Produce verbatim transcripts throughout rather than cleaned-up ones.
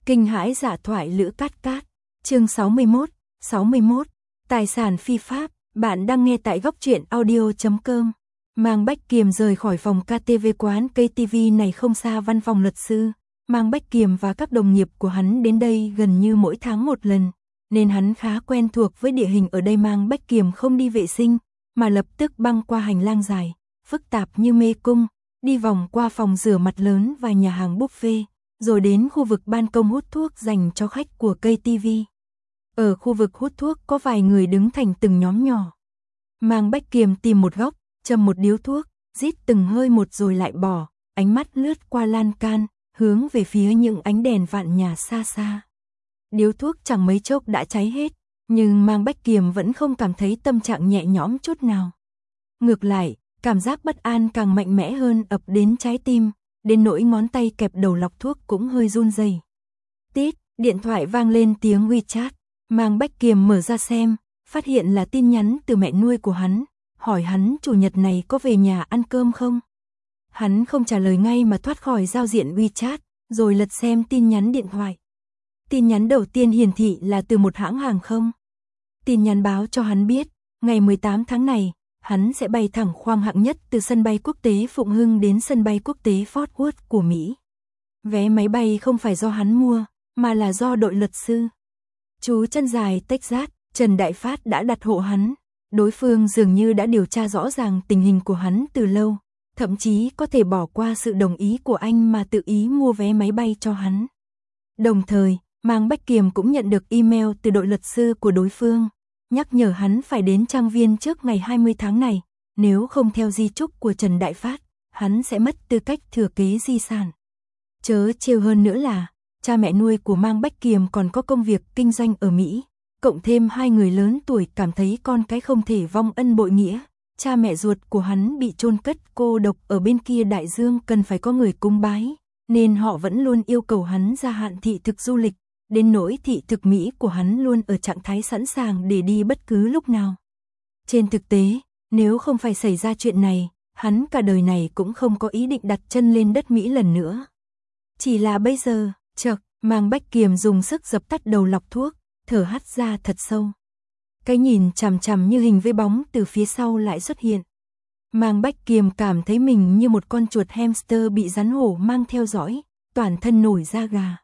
Kinh hãi dạ thoại Lữ Cát Cát, chương sáu mươi mốt, sáu mươi mốt, tài sản phi pháp, bạn đang nghe tại góc truyện audio chấm com. Mang Bách Kiềm rời khỏi phòng ca tê vê quán ca tê vê này không xa văn phòng luật sư, Mang Bách Kiềm và các đồng nghiệp của hắn đến đây gần như mỗi tháng một lần, nên hắn khá quen thuộc với địa hình ở đây. Mang Bách Kiềm không đi vệ sinh, mà lập tức băng qua hành lang dài, phức tạp như mê cung, đi vòng qua phòng rửa mặt lớn và nhà hàng buffet, rồi đến khu vực ban công hút thuốc dành cho khách của ca tê vê. Ở khu vực hút thuốc có vài người đứng thành từng nhóm nhỏ. Mang Bách Kiềm tìm một góc, châm một điếu thuốc, rít từng hơi một rồi lại bỏ, ánh mắt lướt qua lan can, hướng về phía những ánh đèn vạn nhà xa xa. Điếu thuốc chẳng mấy chốc đã cháy hết, nhưng Mang Bách Kiềm vẫn không cảm thấy tâm trạng nhẹ nhõm chút nào. Ngược lại, cảm giác bất an càng mạnh mẽ hơn ập đến trái tim, đến nỗi ngón tay kẹp đầu lọc thuốc cũng hơi run rẩy. Tít, điện thoại vang lên tiếng WeChat, Mang Bách Kiềm mở ra xem, phát hiện là tin nhắn từ mẹ nuôi của hắn, hỏi hắn chủ nhật này có về nhà ăn cơm không. Hắn không trả lời ngay mà thoát khỏi giao diện WeChat, rồi lật xem tin nhắn điện thoại. Tin nhắn đầu tiên hiển thị là từ một hãng hàng không. Tin nhắn báo cho hắn biết, ngày mười tám tháng này, hắn sẽ bay thẳng khoang hạng nhất từ sân bay quốc tế Phụng Hưng đến sân bay quốc tế Fort Worth của Mỹ. Vé máy bay không phải do hắn mua, mà là do đội luật sư. Chú chân dài Texas, Trần Đại Phát đã đặt hộ hắn. Đối phương dường như đã điều tra rõ ràng tình hình của hắn từ lâu, thậm chí có thể bỏ qua sự đồng ý của anh mà tự ý mua vé máy bay cho hắn. Đồng thời, Mang Bách Kiềm cũng nhận được email từ đội luật sư của đối phương, nhắc nhở hắn phải đến trang viên trước ngày hai mươi tháng này, nếu không theo di chúc của Trần Đại Phát, hắn sẽ mất tư cách thừa kế di sản. Chớ trêu hơn nữa là, cha mẹ nuôi của Mang Bách Kiềm còn có công việc kinh doanh ở Mỹ, cộng thêm hai người lớn tuổi cảm thấy con cái không thể vong ân bội nghĩa, cha mẹ ruột của hắn bị chôn cất cô độc ở bên kia đại dương cần phải có người cúng bái, nên họ vẫn luôn yêu cầu hắn gia hạn thị thực du lịch, đến nỗi thị thực Mỹ của hắn luôn ở trạng thái sẵn sàng để đi bất cứ lúc nào. Trên thực tế, nếu không phải xảy ra chuyện này, hắn cả đời này cũng không có ý định đặt chân lên đất Mỹ lần nữa. Chỉ là bây giờ, chợt, Mang Bách Kiềm dùng sức dập tắt đầu lọc thuốc, thở hắt ra thật sâu. Cái nhìn chằm chằm như hình với bóng từ phía sau lại xuất hiện. Mang Bách Kiềm cảm thấy mình như một con chuột hamster bị rắn hổ mang theo dõi, toàn thân nổi da gà.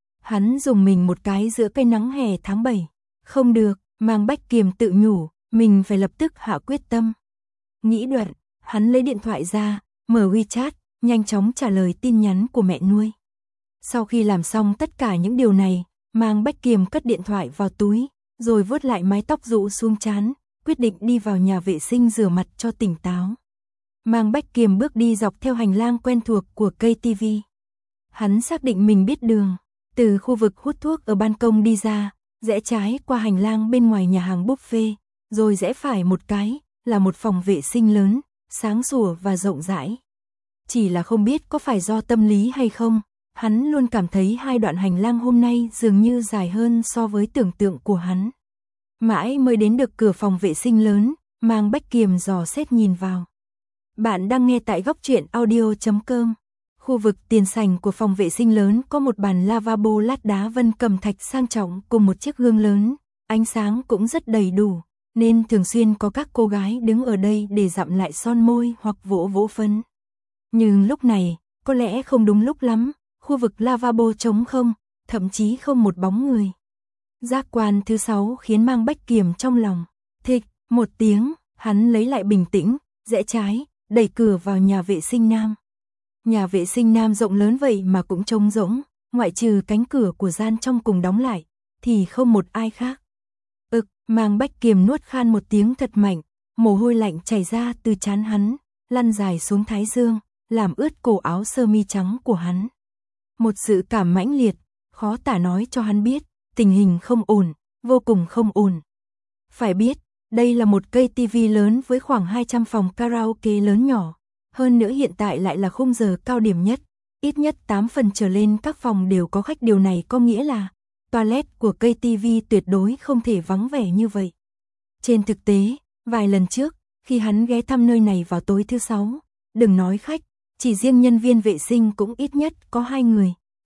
Hắn dùng mình một cái giữa cây nắng hè tháng bảy. Không được, Mang Bách Kiềm tự nhủ, mình phải lập tức hạ quyết tâm. Nghĩ đoạn, hắn lấy điện thoại ra, mở WeChat, nhanh chóng trả lời tin nhắn của mẹ nuôi. Sau khi làm xong tất cả những điều này, Mang Bách Kiềm cất điện thoại vào túi, rồi vuốt lại mái tóc rũ xuống trán, quyết định đi vào nhà vệ sinh rửa mặt cho tỉnh táo. Mang Bách Kiềm bước đi dọc theo hành lang quen thuộc của ca tê vê. Hắn xác định mình biết đường, từ khu vực hút thuốc ở ban công đi ra, rẽ trái qua hành lang bên ngoài nhà hàng buffet, rồi rẽ phải một cái, là một phòng vệ sinh lớn, sáng sủa và rộng rãi. Chỉ là không biết có phải do tâm lý hay không, hắn luôn cảm thấy hai đoạn hành lang hôm nay dường như dài hơn so với tưởng tượng của hắn. Mãi mới đến được cửa phòng vệ sinh lớn, Mang Bách Kiềm dò xét nhìn vào. Bạn đang nghe tại góc truyện audio chấm com. Khu vực tiền sảnh của phòng vệ sinh lớn có một bàn lavabo lát đá vân cẩm thạch sang trọng cùng một chiếc gương lớn, ánh sáng cũng rất đầy đủ, nên thường xuyên có các cô gái đứng ở đây để dặm lại son môi hoặc vỗ vỗ phấn. Nhưng lúc này, có lẽ không đúng lúc lắm, khu vực lavabo trống không, thậm chí không một bóng người. Giác quan thứ sáu khiến Mang Bách Kiềm trong lòng thịch một tiếng, hắn lấy lại bình tĩnh, rẽ trái, đẩy cửa vào nhà vệ sinh nam. Nhà vệ sinh nam rộng lớn vậy mà cũng trống rỗng, ngoại trừ cánh cửa của gian trong cùng đóng lại, thì không một ai khác. Ực, Mang Bách Kiềm nuốt khan một tiếng thật mạnh, mồ hôi lạnh chảy ra từ trán hắn, lăn dài xuống thái dương, làm ướt cổ áo sơ mi trắng của hắn. Một sự cảm mãnh liệt, khó tả nói cho hắn biết, tình hình không ổn, vô cùng không ổn. Phải biết, đây là một ca tê vê lớn với khoảng hai trăm phòng karaoke lớn nhỏ. Hơn nữa hiện tại lại là khung giờ cao điểm nhất, ít nhất tám phần trở lên các phòng đều có khách, điều này có nghĩa là toilet của ca tê vê tuyệt đối không thể vắng vẻ như vậy. Trên thực tế, vài lần trước, khi hắn ghé thăm nơi này vào tối thứ sáu, đừng nói khách, chỉ riêng nhân viên vệ sinh cũng ít nhất có hai người,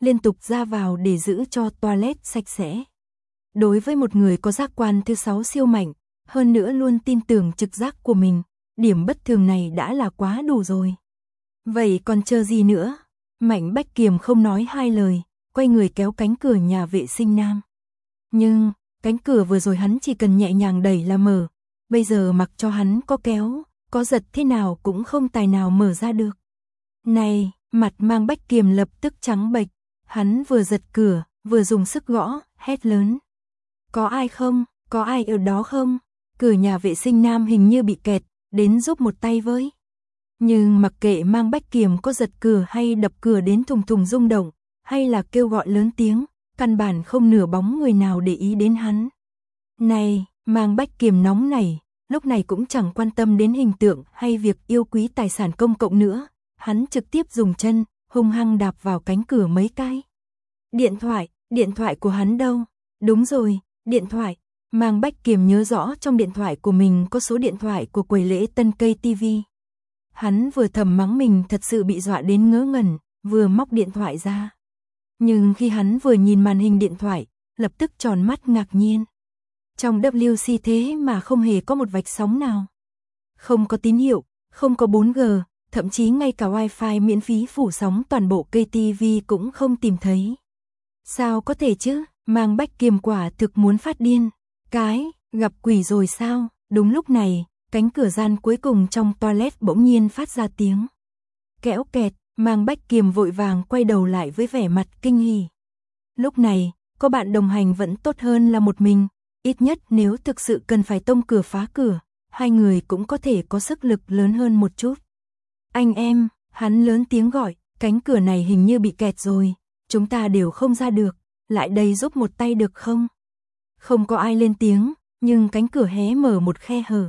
liên tục ra vào để giữ cho toilet sạch sẽ. Đối với một người có giác quan thứ sáu siêu mạnh, hơn nữa luôn tin tưởng trực giác của mình, điểm bất thường này đã là quá đủ rồi. Vậy còn chờ gì nữa? Mạnh Bách Kiềm không nói hai lời, quay người kéo cánh cửa nhà vệ sinh nam. Nhưng, cánh cửa vừa rồi hắn chỉ cần nhẹ nhàng đẩy là mở, bây giờ mặc cho hắn có kéo, có giật thế nào cũng không tài nào mở ra được. Này, mặt Mang Bách Kiềm lập tức trắng bệch, hắn vừa giật cửa, vừa dùng sức gõ, hét lớn. Có ai không? Có ai ở đó không? Cửa nhà vệ sinh nam hình như bị kẹt, đến giúp một tay với. Nhưng mặc kệ Mang Bách Kiềm có giật cửa hay đập cửa đến thùng thùng rung động, hay là kêu gọi lớn tiếng, căn bản không nửa bóng người nào để ý đến hắn. Này, Mang Bách Kiềm nóng nảy, lúc này cũng chẳng quan tâm đến hình tượng hay việc yêu quý tài sản công cộng nữa, hắn trực tiếp dùng chân, hung hăng đạp vào cánh cửa mấy cái. Điện thoại, điện thoại của hắn đâu? Đúng rồi, điện thoại. Mang Bách Kiềm nhớ rõ trong điện thoại của mình có số điện thoại của quầy lễ Tân Cây ti vi. Hắn vừa thầm mắng mình thật sự bị dọa đến ngớ ngẩn, vừa móc điện thoại ra. Nhưng khi hắn vừa nhìn màn hình điện thoại, lập tức tròn mắt ngạc nhiên. Trong W C thế mà không hề có một vạch sóng nào. Không có tín hiệu, không có bốn G, thậm chí ngay cả wifi miễn phí phủ sóng toàn bộ cây ti vi cũng không tìm thấy. Sao có thể chứ? Mang Bách Kiềm quả thực muốn phát điên. Cái, gặp quỷ rồi sao? Đúng lúc này, cánh cửa gian cuối cùng trong toilet bỗng nhiên phát ra tiếng kẽo kẹt. Mang Bách Kiềm vội vàng quay đầu lại với vẻ mặt kinh hỉ. Lúc này, có bạn đồng hành vẫn tốt hơn là một mình, ít nhất nếu thực sự cần phải tông cửa phá cửa, hai người cũng có thể có sức lực lớn hơn một chút. Anh em, hắn lớn tiếng gọi, cánh cửa này hình như bị kẹt rồi, chúng ta đều không ra được, lại đây giúp một tay được không? Không có ai lên tiếng, nhưng cánh cửa hé mở một khe hở.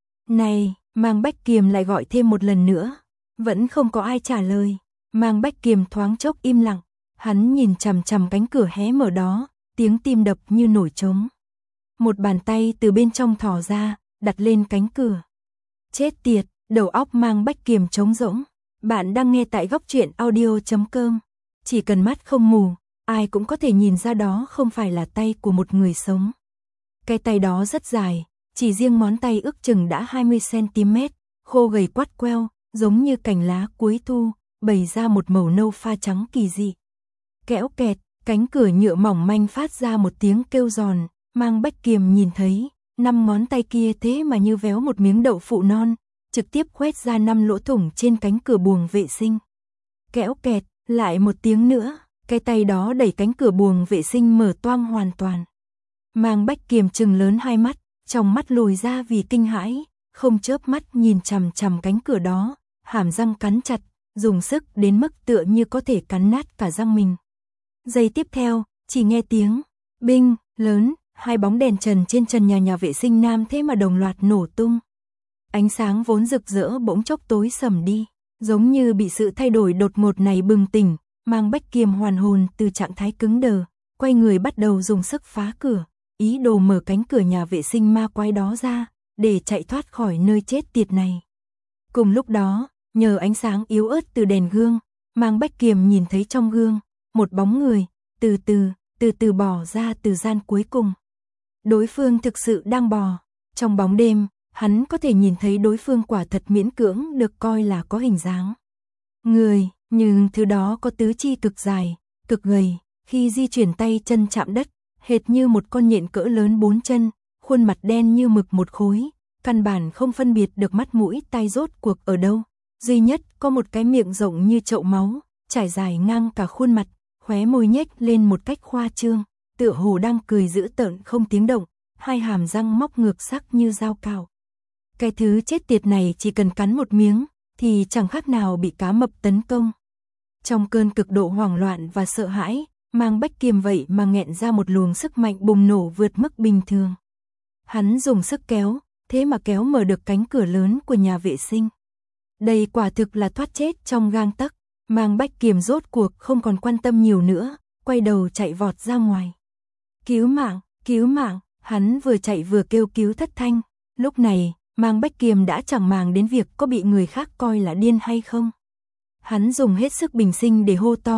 Này, Mang Bách Kiềm lại gọi thêm một lần nữa. Vẫn không có ai trả lời, Mang Bách Kiềm thoáng chốc im lặng, hắn nhìn chằm chằm cánh cửa hé mở đó, tiếng tim đập như nổi trống. Một bàn tay từ bên trong thò ra, đặt lên cánh cửa. Chết tiệt, đầu óc Mang Bách Kiềm trống rỗng. Bạn đang nghe tại góc truyện audio chấm com. Chỉ cần mắt không mù, ai cũng có thể nhìn ra đó không phải là tay của một người sống. Cái tay đó rất dài, chỉ riêng ngón tay ước chừng đã hai mươi xăng ti mét, khô gầy quắt queo, giống như cành lá cuối thu, bày ra một màu nâu pha trắng kỳ dị. Kẽo kẹt, cánh cửa nhựa mỏng manh phát ra một tiếng kêu giòn, Mang Bách Kiềm nhìn thấy, năm ngón tay kia thế mà như véo một miếng đậu phụ non, trực tiếp khoét ra năm lỗ thủng trên cánh cửa buồng vệ sinh. Kẽo kẹt, lại một tiếng nữa, cái tay đó đẩy cánh cửa buồng vệ sinh mở toang hoàn toàn. Mang Bách Kiềm trừng lớn hai mắt, trong mắt lồi ra vì kinh hãi, không chớp mắt nhìn chằm chằm cánh cửa đó, hàm răng cắn chặt, dùng sức đến mức tựa như có thể cắn nát cả răng mình. Giây tiếp theo, chỉ nghe tiếng binh lớn, hai bóng đèn trần trên trần nhà nhà vệ sinh nam thế mà đồng loạt nổ tung. Ánh sáng vốn rực rỡ bỗng chốc tối sầm đi, giống như bị sự thay đổi đột ngột này bừng tỉnh, Mang Bách Kiềm hoàn hồn từ trạng thái cứng đờ, quay người bắt đầu dùng sức phá cửa, ý đồ mở cánh cửa nhà vệ sinh ma quái đó ra, để chạy thoát khỏi nơi chết tiệt này. Cùng lúc đó, nhờ ánh sáng yếu ớt từ đèn gương, Mang Bách Kiềm nhìn thấy trong gương, một bóng người, từ từ, từ từ bò ra từ gian cuối cùng. Đối phương thực sự đang bò, trong bóng đêm, hắn có thể nhìn thấy đối phương quả thật miễn cưỡng được coi là có hình dáng. Người, nhưng thứ đó có tứ chi cực dài, cực gầy, khi di chuyển tay chân chạm đất, hệt như một con nhện cỡ lớn bốn chân, khuôn mặt đen như mực một khối, căn bản không phân biệt được mắt mũi tai rốt cuộc ở đâu, duy nhất có một cái miệng rộng như chậu máu, trải dài ngang cả khuôn mặt, khóe môi nhếch lên một cách khoa trương, tựa hồ đang cười dữ tợn không tiếng động, hai hàm răng móc ngược sắc như dao cạo. Cái thứ chết tiệt này chỉ cần cắn một miếng, thì chẳng khác nào bị cá mập tấn công. Trong cơn cực độ hoảng loạn và sợ hãi, Mang Bách Kiềm vậy mà nghẹn ra một luồng sức mạnh bùng nổ vượt mức bình thường. Hắn dùng sức kéo, thế mà kéo mở được cánh cửa lớn của nhà vệ sinh. Đây quả thực là thoát chết trong gang tấc. Mang Bách Kiềm rốt cuộc không còn quan tâm nhiều nữa, quay đầu chạy vọt ra ngoài. Cứu mạng, cứu mạng, hắn vừa chạy vừa kêu cứu thất thanh. Lúc này, Mang Bách Kiềm đã chẳng màng đến việc có bị người khác coi là điên hay không. Hắn dùng hết sức bình sinh để hô to,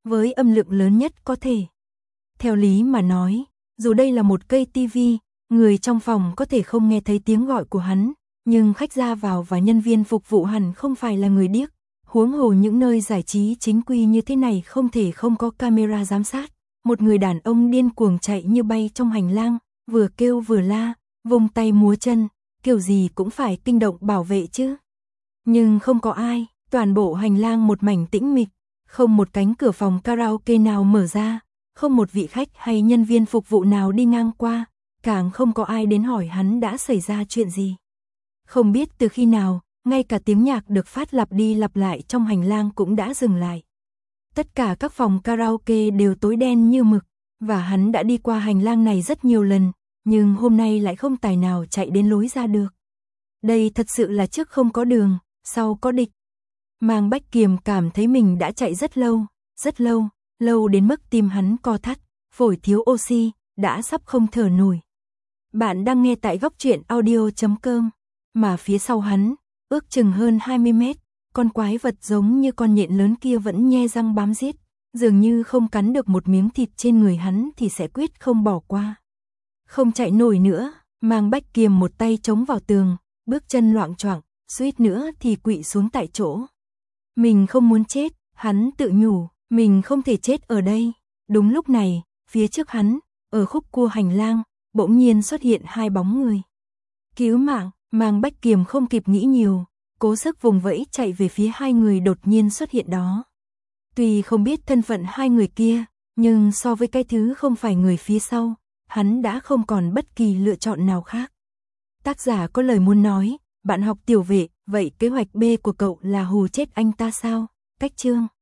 với âm lượng lớn nhất có thể. Theo lý mà nói, dù đây là một cây tivi, người trong phòng có thể không nghe thấy tiếng gọi của hắn, nhưng khách ra vào và nhân viên phục vụ hẳn không phải là người điếc. Huống hồ những nơi giải trí chính quy như thế này không thể không có camera giám sát. Một người đàn ông điên cuồng chạy như bay trong hành lang, vừa kêu vừa la, vùng tay múa chân, kiểu gì cũng phải kinh động bảo vệ chứ. Nhưng không có ai, toàn bộ hành lang một mảnh tĩnh mịch, không một cánh cửa phòng karaoke nào mở ra, không một vị khách hay nhân viên phục vụ nào đi ngang qua, càng không có ai đến hỏi hắn đã xảy ra chuyện gì. Không biết từ khi nào, ngay cả tiếng nhạc được phát lặp đi lặp lại trong hành lang cũng đã dừng lại. Tất cả các phòng karaoke đều tối đen như mực, và hắn đã đi qua hành lang này rất nhiều lần, nhưng hôm nay lại không tài nào chạy đến lối ra được. Đây thật sự là trước không có đường, sau có địch. Mang Bách Kiềm cảm thấy mình đã chạy rất lâu, rất lâu, lâu đến mức tim hắn co thắt, phổi thiếu oxy, đã sắp không thở nổi. Bạn đang nghe tại góc truyện audio chấm com, mà phía sau hắn, ước chừng hơn hai mươi mét, con quái vật giống như con nhện lớn kia vẫn nhe răng bám giết, dường như không cắn được một miếng thịt trên người hắn thì sẽ quyết không bỏ qua. Không chạy nổi nữa, Mang Bách Kiềm một tay chống vào tường, bước chân loạng choạng, suýt nữa thì quỵ xuống tại chỗ. Mình không muốn chết, hắn tự nhủ, mình không thể chết ở đây. Đúng lúc này, phía trước hắn, ở khúc cua hành lang, bỗng nhiên xuất hiện hai bóng người. Cứu mạng, Mang Bách Kiềm không kịp nghĩ nhiều, cố sức vùng vẫy chạy về phía hai người đột nhiên xuất hiện đó. Tuy không biết thân phận hai người kia, nhưng so với cái thứ không phải người phía sau, hắn đã không còn bất kỳ lựa chọn nào khác. Tác giả có lời muốn nói, bạn học tiểu vệ, vậy kế hoạch B của cậu là hù chết anh ta sao? Cách chương